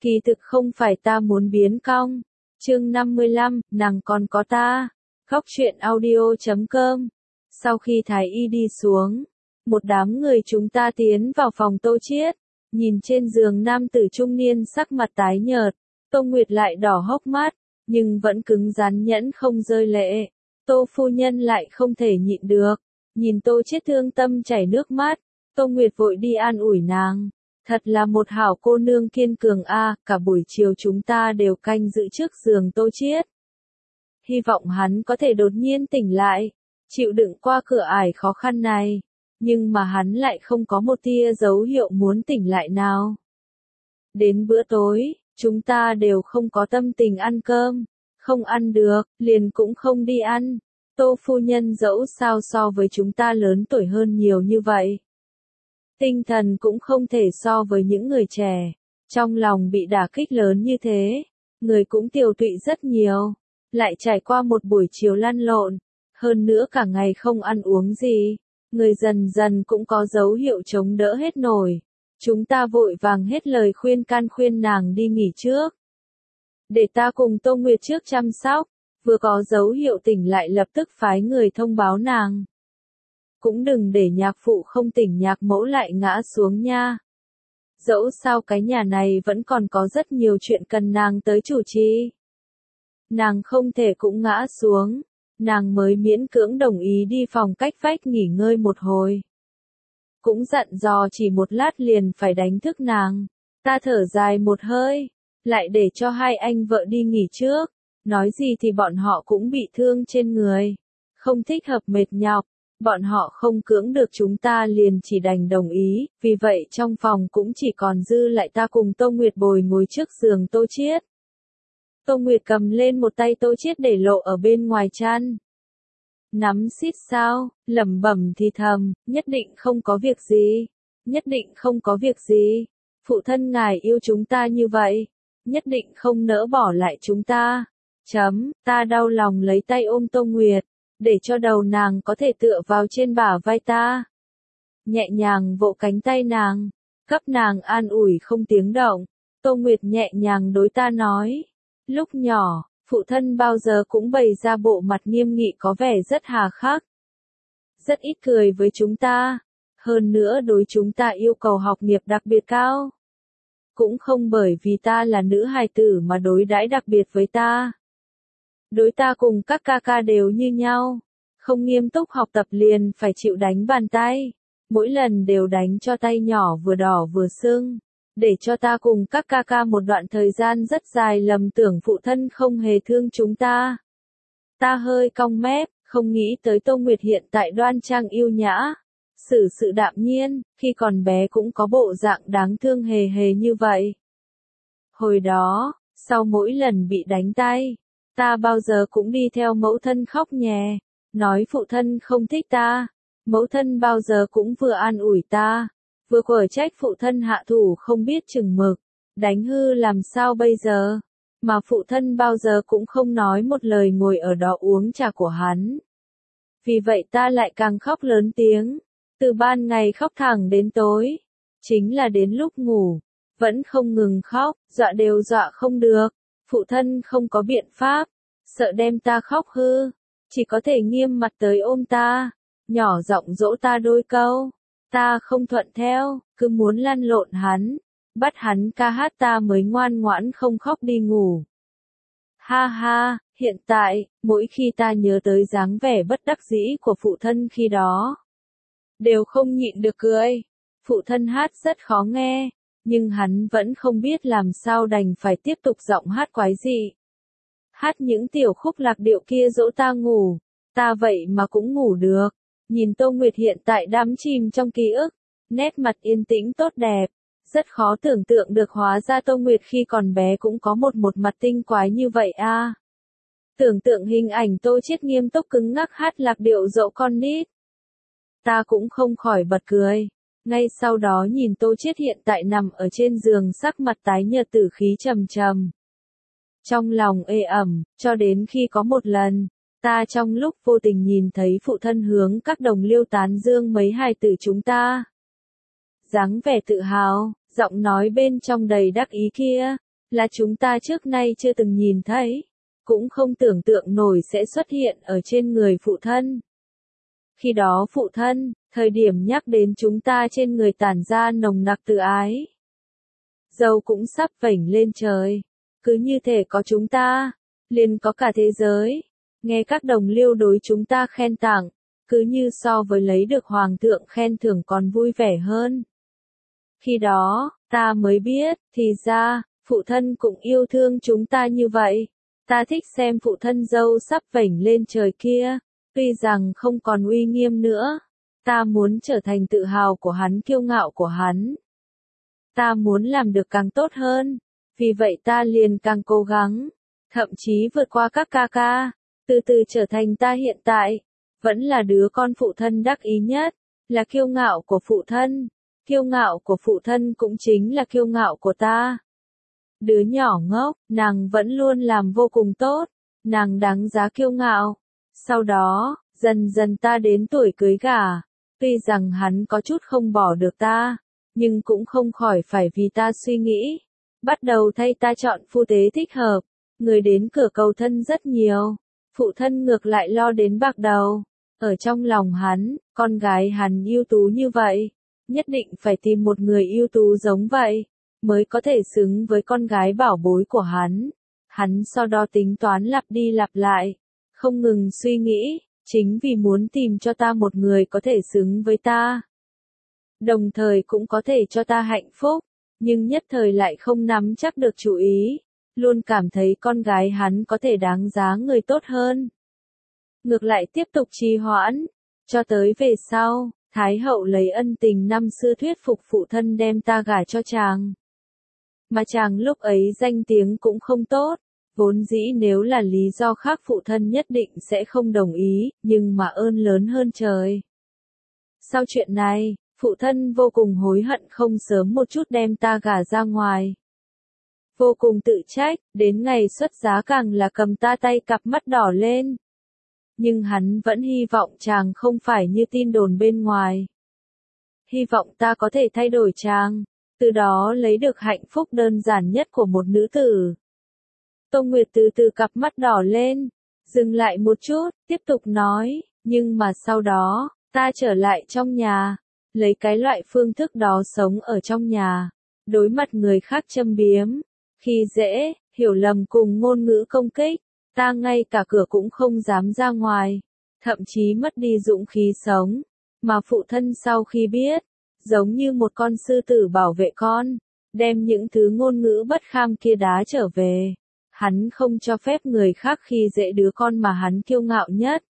Kỳ thực không phải ta muốn biến cong. Chương 55, nàng còn có ta. Góc truyện audio.com. Sau khi Thái Y đi xuống, một đám người chúng ta tiến vào phòng Tô Chiết, nhìn trên giường nam tử trung niên sắc mặt tái nhợt, Tô Nguyệt lại đỏ hốc mắt, nhưng vẫn cứng rắn nhẫn không rơi lệ. Tô phu nhân lại không thể nhịn được, nhìn Tô Chiết thương tâm chảy nước mắt, Tô Nguyệt vội đi an ủi nàng. Thật là một hảo cô nương kiên cường a, cả buổi chiều chúng ta đều canh giữ trước giường Tô Chiết. Hy vọng hắn có thể đột nhiên tỉnh lại, chịu đựng qua cửa ải khó khăn này, nhưng mà hắn lại không có một tia dấu hiệu muốn tỉnh lại nào. Đến bữa tối, chúng ta đều không có tâm tình ăn cơm, không ăn được, liền cũng không đi ăn. Tô phu nhân dẫu sao so với chúng ta lớn tuổi hơn nhiều như vậy, tinh thần cũng không thể so với những người trẻ, trong lòng bị đả kích lớn như thế, người cũng tiều tụy rất nhiều, lại trải qua một buổi chiều lăn lộn, hơn nữa cả ngày không ăn uống gì, người dần dần cũng có dấu hiệu chống đỡ hết nổi. Chúng ta vội vàng hết lời khuyên can khuyên nàng đi nghỉ trước, để ta cùng Tô Nguyệt trước chăm sóc, vừa có dấu hiệu tỉnh lại lập tức phái người thông báo nàng. Cũng đừng để nhạc phụ không tỉnh nhạc mẫu lại ngã xuống nha. Dẫu sao cái nhà này vẫn còn có rất nhiều chuyện cần nàng tới chủ trì. Nàng không thể cũng ngã xuống, nàng mới miễn cưỡng đồng ý đi phòng cách vách nghỉ ngơi một hồi. Cũng dặn dò chỉ một lát liền phải đánh thức nàng. Ta thở dài một hơi, lại để cho hai anh vợ đi nghỉ trước, nói gì thì bọn họ cũng bị thương trên người, không thích hợp mệt nhọc. Bọn họ không cưỡng được chúng ta liền chỉ đành đồng ý, vì vậy trong phòng cũng chỉ còn dư lại ta cùng Tô Nguyệt bồi ngồi trước giường Tô Chiết. Tô Nguyệt cầm lên một tay Tô Chiết để lộ ở bên ngoài chăn. Nắm xít sao, lẩm bẩm thì thầm, nhất định không có việc gì, nhất định không có việc gì. Phụ thân ngài yêu chúng ta như vậy, nhất định không nỡ bỏ lại chúng ta. Ta đau lòng lấy tay ôm Tô Nguyệt, để cho đầu nàng có thể tựa vào trên bả vai ta. Nhẹ nhàng vỗ cánh tay nàng, cấp nàng an ủi không tiếng động. Tô Nguyệt nhẹ nhàng đối ta nói, lúc nhỏ, phụ thân bao giờ cũng bày ra bộ mặt nghiêm nghị có vẻ rất hà khắc. Rất ít cười với chúng ta, hơn nữa đối chúng ta yêu cầu học nghiệp đặc biệt cao. Cũng không bởi vì ta là nữ hài tử mà đối đãi đặc biệt với ta. Đối ta cùng các ca ca đều như nhau, không nghiêm túc học tập liền phải chịu đánh bàn tay, mỗi lần đều đánh cho tay nhỏ vừa đỏ vừa sưng, để cho ta cùng các ca ca một đoạn thời gian rất dài lầm tưởng phụ thân không hề thương chúng ta. Ta hơi cong mép, không nghĩ tới Tô Nguyệt hiện tại đoan trang yêu nhã, xử sự đạm nhiên, khi còn bé cũng có bộ dạng đáng thương hề hề như vậy. Hồi đó, sau mỗi lần bị đánh tay, ta bao giờ cũng đi theo mẫu thân khóc nhè, nói phụ thân không thích ta. Mẫu thân bao giờ cũng vừa an ủi ta, vừa quở trách phụ thân hạ thủ không biết chừng mực, đánh hư làm sao bây giờ. Mà phụ thân bao giờ cũng không nói một lời ngồi ở đó uống trà của hắn. Vì vậy ta lại càng khóc lớn tiếng, từ ban ngày khóc thẳng đến tối, chính là đến lúc ngủ, vẫn không ngừng khóc, dọa đều dọa không được. Phụ thân không có biện pháp, sợ đem ta khóc hư, chỉ có thể nghiêm mặt tới ôm ta, nhỏ giọng dỗ ta đôi câu. Ta không thuận theo, cứ muốn lăn lộn hắn, bắt hắn ca hát ta mới ngoan ngoãn không khóc đi ngủ. Ha ha, hiện tại, mỗi khi ta nhớ tới dáng vẻ bất đắc dĩ của phụ thân khi đó, đều không nhịn được cười. Phụ thân hát rất khó nghe, nhưng hắn vẫn không biết làm sao đành phải tiếp tục giọng hát quái dị. Hát những tiểu khúc lạc điệu kia dỗ ta ngủ, ta vậy mà cũng ngủ được. Nhìn Tô Nguyệt hiện tại đắm chìm trong ký ức, nét mặt yên tĩnh tốt đẹp, rất khó tưởng tượng được hóa ra Tô Nguyệt khi còn bé cũng có một mặt tinh quái như vậy a. Tưởng tượng hình ảnh Tô Chiết nghiêm túc cứng ngắc hát lạc điệu dỗ con nít, ta cũng không khỏi bật cười. Ngay sau đó nhìn Tô Chiết hiện tại nằm ở trên giường sắc mặt tái nhợt tử khí trầm trầm. Trong lòng ê ẩm, cho đến khi có một lần, ta trong lúc vô tình nhìn thấy phụ thân hướng các đồng liêu tán dương mấy hài tử chúng ta. Dáng vẻ tự hào, giọng nói bên trong đầy đắc ý kia, là chúng ta trước nay chưa từng nhìn thấy, cũng không tưởng tượng nổi sẽ xuất hiện ở trên người phụ thân. Khi đó phụ thân, thời điểm nhắc đến chúng ta trên người tản ra nồng nặc từ ái. Dâu cũng sắp vểnh lên trời, cứ như thể có chúng ta, liền có cả thế giới. Nghe các đồng liêu đối chúng ta khen tặng, cứ như so với lấy được hoàng thượng khen thưởng còn vui vẻ hơn. Khi đó, ta mới biết, thì ra, phụ thân cũng yêu thương chúng ta như vậy. Ta thích xem phụ thân dâu sắp vểnh lên trời kia, tuy rằng không còn uy nghiêm nữa. Ta muốn trở thành tự hào của hắn, kiêu ngạo của hắn. Ta muốn làm được càng tốt hơn, vì vậy ta liền càng cố gắng, thậm chí vượt qua các ca ca, từ từ trở thành ta hiện tại, vẫn là đứa con phụ thân đắc ý nhất, là kiêu ngạo của phụ thân. Kiêu ngạo của phụ thân cũng chính là kiêu ngạo của ta. Đứa nhỏ ngốc, nàng vẫn luôn làm vô cùng tốt, nàng đáng giá kiêu ngạo. Sau đó, dần dần ta đến tuổi cưới gả, tuy rằng hắn có chút không bỏ được ta, nhưng cũng không khỏi phải vì ta suy nghĩ. Bắt đầu thay ta chọn phu tế thích hợp, người đến cửa cầu thân rất nhiều, phụ thân ngược lại lo đến bạc đầu. Ở trong lòng hắn, con gái hắn ưu tú như vậy, nhất định phải tìm một người ưu tú giống vậy, mới có thể xứng với con gái bảo bối của hắn. Hắn sau đó tính toán lặp đi lặp lại, không ngừng suy nghĩ, chính vì muốn tìm cho ta một người có thể xứng với ta. Đồng thời cũng có thể cho ta hạnh phúc, nhưng nhất thời lại không nắm chắc được chủ ý, luôn cảm thấy con gái hắn có thể đáng giá người tốt hơn. Ngược lại tiếp tục trì hoãn, cho tới về sau, Thái hậu lấy ân tình năm xưa thuyết phục phụ thân đem ta gả cho chàng. Mà chàng lúc ấy danh tiếng cũng không tốt, vốn dĩ nếu là lý do khác phụ thân nhất định sẽ không đồng ý, nhưng mà ơn lớn hơn trời. Sau chuyện này, phụ thân vô cùng hối hận không sớm một chút đem ta gả ra ngoài. Vô cùng tự trách, đến ngày xuất giá càng là cầm ta tay cặp mắt đỏ lên. Nhưng hắn vẫn hy vọng chàng không phải như tin đồn bên ngoài. Hy vọng ta có thể thay đổi chàng, từ đó lấy được hạnh phúc đơn giản nhất của một nữ tử. Tô Nguyệt từ từ cặp mắt đỏ lên, dừng lại một chút, tiếp tục nói, nhưng mà sau đó, ta trở lại trong nhà, lấy cái loại phương thức đó sống ở trong nhà, đối mặt người khác châm biếm, khi dễ, hiểu lầm cùng ngôn ngữ công kích, ta ngay cả cửa cũng không dám ra ngoài, thậm chí mất đi dũng khí sống, mà phụ thân sau khi biết, giống như một con sư tử bảo vệ con, đem những thứ ngôn ngữ bất kham kia đá trở về. Hắn không cho phép người khác khi dễ đứa con mà hắn kiêu ngạo nhất.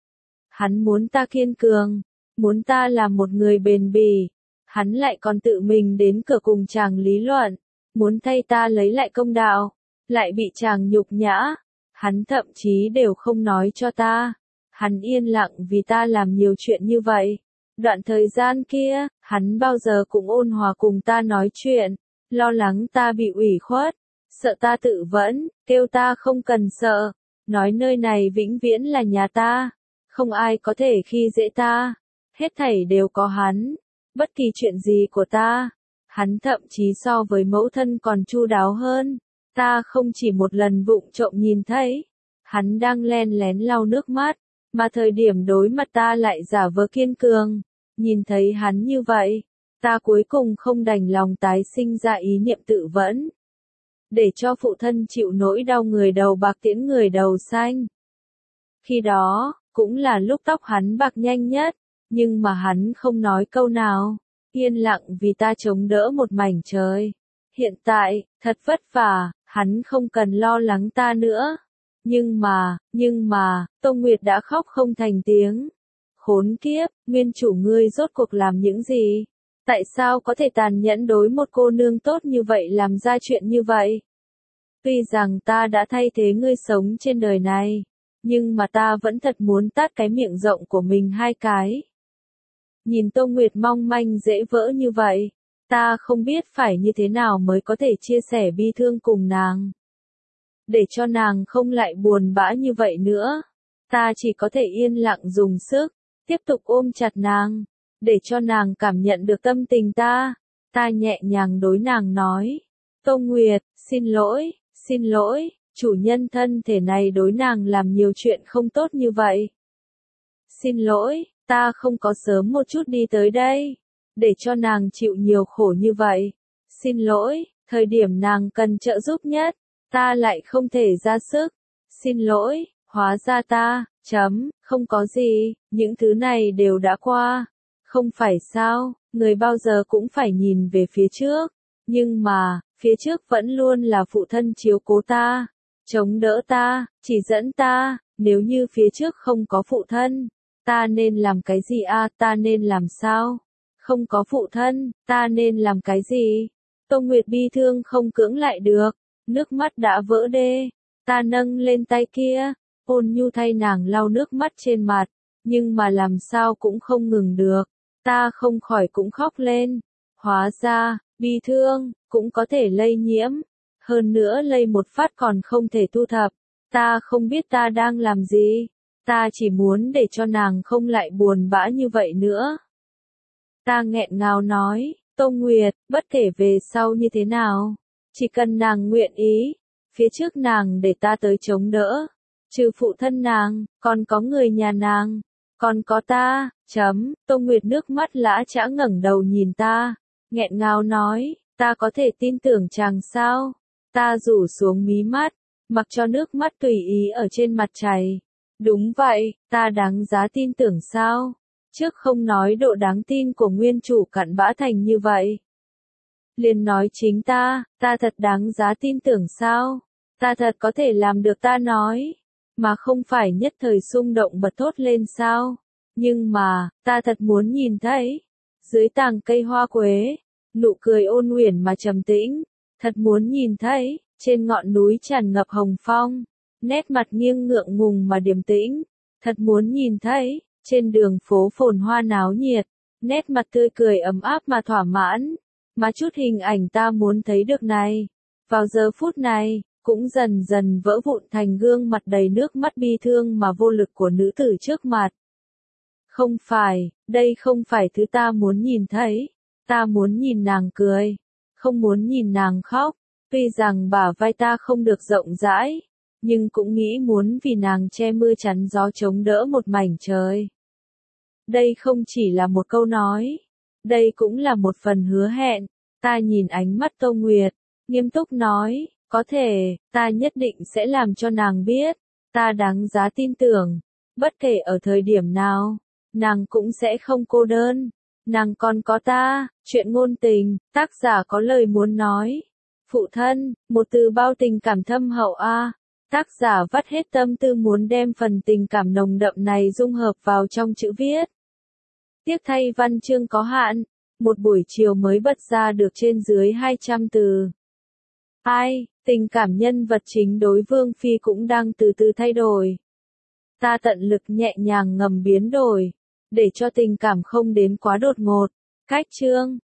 Hắn muốn ta kiên cường, muốn ta là một người bền bỉ. Hắn lại còn tự mình đến cửa cùng chàng lý luận, muốn thay ta lấy lại công đạo, lại bị chàng nhục nhã. Hắn thậm chí đều không nói cho ta. Hắn yên lặng vì ta làm nhiều chuyện như vậy. Đoạn thời gian kia, hắn bao giờ cũng ôn hòa cùng ta nói chuyện, lo lắng ta bị ủy khuất, sợ ta tự vẫn, kêu ta không cần sợ, nói nơi này vĩnh viễn là nhà ta, không ai có thể khi dễ ta, hết thảy đều có hắn, bất kỳ chuyện gì của ta, hắn thậm chí so với mẫu thân còn chu đáo hơn, ta không chỉ một lần vụng trộm nhìn thấy, hắn đang len lén lau nước mắt, mà thời điểm đối mặt ta lại giả vờ kiên cường, nhìn thấy hắn như vậy, ta cuối cùng không đành lòng tái sinh ra ý niệm tự vẫn. Để cho phụ thân chịu nỗi đau người đầu bạc tiễn người đầu xanh. Khi đó, cũng là lúc tóc hắn bạc nhanh nhất, nhưng mà hắn không nói câu nào, yên lặng vì ta chống đỡ một mảnh trời. Hiện tại, thật vất vả, hắn không cần lo lắng ta nữa. Nhưng mà, Tô Nguyệt đã khóc không thành tiếng. Khốn kiếp, nguyên chủ ngươi rốt cuộc làm những gì? Tại sao có thể tàn nhẫn đối một cô nương tốt như vậy làm ra chuyện như vậy? Tuy rằng ta đã thay thế ngươi sống trên đời này, nhưng mà ta vẫn thật muốn tát cái miệng rộng của mình hai cái. Nhìn Tô Nguyệt mong manh dễ vỡ như vậy, ta không biết phải như thế nào mới có thể chia sẻ bi thương cùng nàng. Để cho nàng không lại buồn bã như vậy nữa, ta chỉ có thể yên lặng dùng sức, tiếp tục ôm chặt nàng, để cho nàng cảm nhận được tâm tình ta. Ta nhẹ nhàng đối nàng nói, Tô Nguyệt, xin lỗi, chủ nhân thân thể này đối nàng làm nhiều chuyện không tốt như vậy. Xin lỗi, ta không có sớm một chút đi tới đây, để cho nàng chịu nhiều khổ như vậy. Xin lỗi, thời điểm nàng cần trợ giúp nhất, ta lại không thể ra sức. Xin lỗi, hóa ra ta, không có gì, những thứ này đều đã qua. Không phải sao, người bao giờ cũng phải nhìn về phía trước. Nhưng mà, phía trước vẫn luôn là phụ thân chiếu cố ta, chống đỡ ta, chỉ dẫn ta. Nếu như phía trước không có phụ thân, ta nên làm cái gì à, ta nên làm sao? Không có phụ thân, ta nên làm cái gì? Tô Nguyệt bi thương không cưỡng lại được, nước mắt đã vỡ đê. Ta nâng lên tay kia, ôn nhu thay nàng lau nước mắt trên mặt, nhưng mà làm sao cũng không ngừng được. Ta không khỏi cũng khóc lên. Hóa ra, bi thương, cũng có thể lây nhiễm. Hơn nữa lây một phát còn không thể thu thập. Ta không biết ta đang làm gì. Ta chỉ muốn để cho nàng không lại buồn bã như vậy nữa. Ta nghẹn ngào nói, Tô Nguyệt, bất kể về sau như thế nào, chỉ cần nàng nguyện ý, phía trước nàng để ta tới chống đỡ. Trừ phụ thân nàng, còn có người nhà nàng, còn có ta, Tô Nguyệt nước mắt lã chã ngẩng đầu nhìn ta, nghẹn ngào nói, ta có thể tin tưởng chàng sao? Ta rủ xuống mí mắt, mặc cho nước mắt tùy ý ở trên mặt chảy. Đúng vậy, ta đáng giá tin tưởng sao? Trước không nói độ đáng tin của nguyên chủ cặn bã thành như vậy. Liền nói chính ta thật đáng giá tin tưởng sao? Ta thật có thể làm được ta nói, mà không phải nhất thời xung động bật thốt lên sao? Nhưng mà, ta thật muốn nhìn thấy, dưới tàng cây hoa quế, nụ cười ôn uyển mà trầm tĩnh, thật muốn nhìn thấy, trên ngọn núi tràn ngập hồng phong, nét mặt nghiêng ngượng ngùng mà điềm tĩnh, thật muốn nhìn thấy, trên đường phố phồn hoa náo nhiệt, nét mặt tươi cười ấm áp mà thỏa mãn, mà chút hình ảnh ta muốn thấy được này, vào giờ phút này, cũng dần dần vỡ vụn thành gương mặt đầy nước mắt bi thương mà vô lực của nữ tử trước mặt. Không phải, đây không phải thứ ta muốn nhìn thấy, ta muốn nhìn nàng cười, không muốn nhìn nàng khóc, tuy rằng bả vai ta không được rộng rãi, nhưng cũng nghĩ muốn vì nàng che mưa chắn gió chống đỡ một mảnh trời. Đây không chỉ là một câu nói, đây cũng là một phần hứa hẹn. Ta nhìn ánh mắt Tô Nguyệt, nghiêm túc nói, có thể, ta nhất định sẽ làm cho nàng biết, ta đáng giá tin tưởng, bất kể ở thời điểm nào, nàng cũng sẽ không cô đơn, nàng còn có ta. Chuyện ngôn tình, tác giả có lời muốn nói. Phụ thân, một từ bao tình cảm thâm hậu a. Tác giả vắt hết tâm tư muốn đem phần tình cảm nồng đậm này dung hợp vào trong chữ viết. Tiếc thay văn chương có hạn, một buổi chiều mới bật ra được trên dưới 200 từ. Tình cảm nhân vật chính đối Vương Phi cũng đang từ từ thay đổi. Ta tận lực nhẹ nhàng ngầm biến đổi, để cho tình cảm không đến quá đột ngột. Cách chương